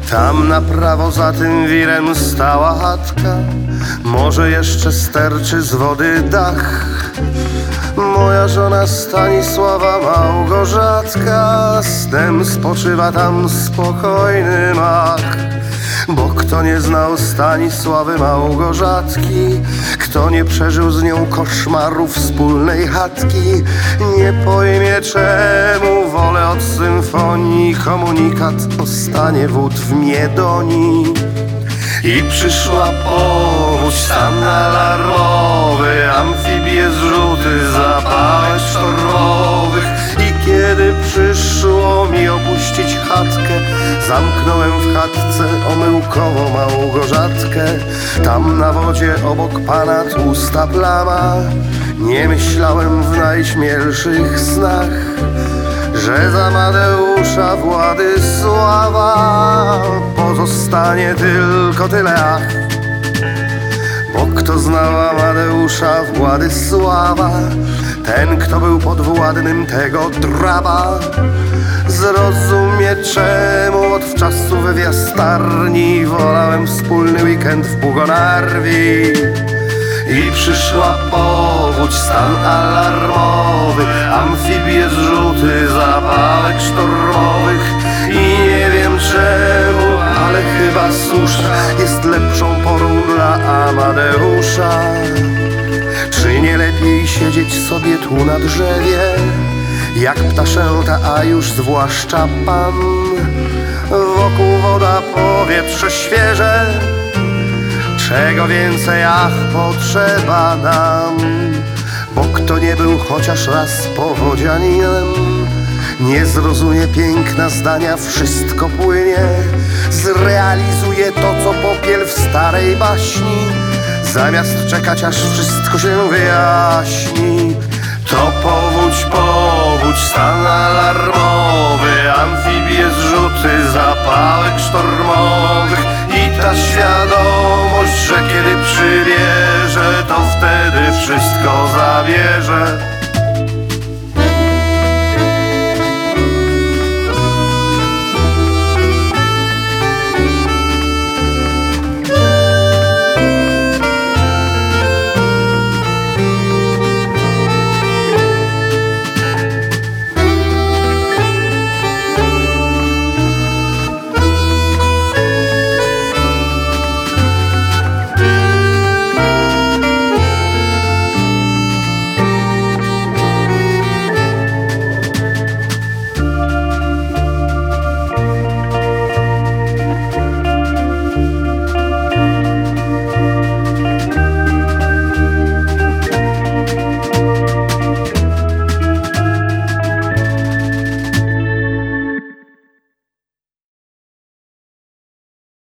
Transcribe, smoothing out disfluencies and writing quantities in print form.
Tam na prawo za tym wirem stała chatka, może jeszcze sterczy z wody dach. Moja żona Stanisława Małgorzatka, snem spoczywa tam spokojny mak. Bo kto nie znał Stanisławy Małgorzatki, kto nie przeżył z nią koszmaru wspólnej chatki, nie pojmie czemu wolę od symfonii komunikat o stanie wód w Miedonii. I przyszła powódź, stan alarmowy, amfibie, zrzuty, zapałek sztormowych. I kiedy przyszło mi opuścić chatkę, zamknąłem w chatce omyłkowo Małgorzatkę. Tam na wodzie obok pana tłusta plama, nie myślałem w najśmielszych snach, że za Amadeusza Władysława pozostanie tylko tyle ach. Bo kto znał Amadeusza Władysława, ten kto był podwładnym tego draba, zrozumie czemu od czasu we jastarni wolałem wspólny weekend w Pugonarwi. I przyszła powódź, stan alarmowy, amfibie, zrzuty, zapałek sztormowych. I nie wiem czemu, ale chyba susza jest lepszą porą dla Amadeusza. Czy nie lepiej siedzieć sobie tu na drzewie, jak ptaszęta, a już zwłaszcza pan? Wokół woda, powietrze świeże, czego więcej, ach, potrzeba nam. Bo kto nie był chociaż raz powodzianinem, nie zrozumie piękna zdania, wszystko płynie. Zrealizuje to, co popiel w starej baśni, zamiast czekać, aż wszystko się wyjaśni. To powódź, stan alarmowy, amfibie, zrzuty, zapałek sztormowych. I ta świadomość, że kiedy przybierze, to wtedy wszystko zabierze.